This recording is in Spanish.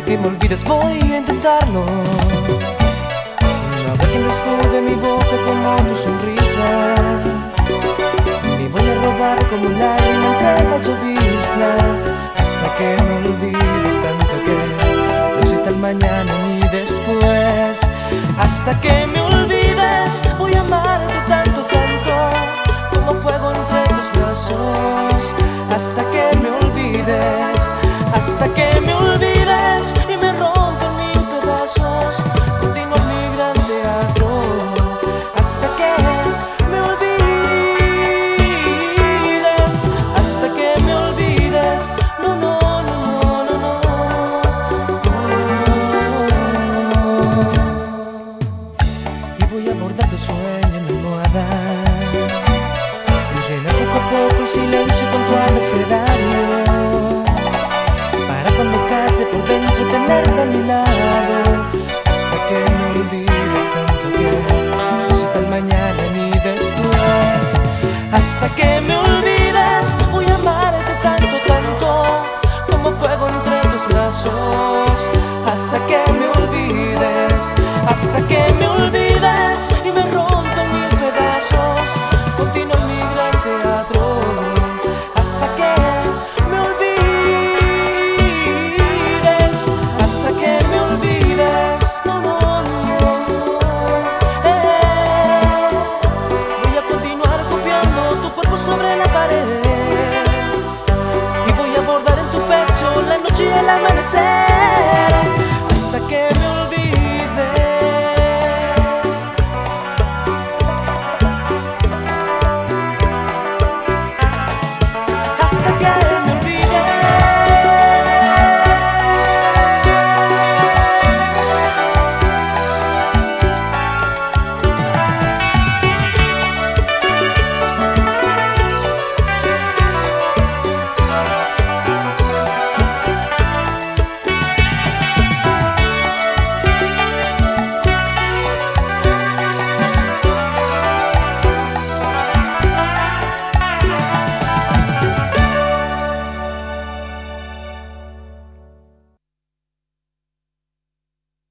que me olvides voy a intentarlo. No habrá quien desnude mi boca como tu sonrisa, ni voy a robar como un lágrima entre la llovizna, hasta que me olvides tanto que no existe el mañana ni después. Hasta que me olvides voy a amarte tanto, tanto como fuego entre tus brazos. Hasta que me olvides, hasta que me olvides y me rompan mil pedazos. Continúa mi gran teatro hasta que me olvides, hasta que me olvides. No, no, no, no, no, no. Y voy a bordar tu sueño en mi almohada, llena poco a poco el silencio con tu abecedario, para cuando calle por dentro tenerte a mi lado. Hasta que me olvides tanto que no exista el mañana ni después. Hasta que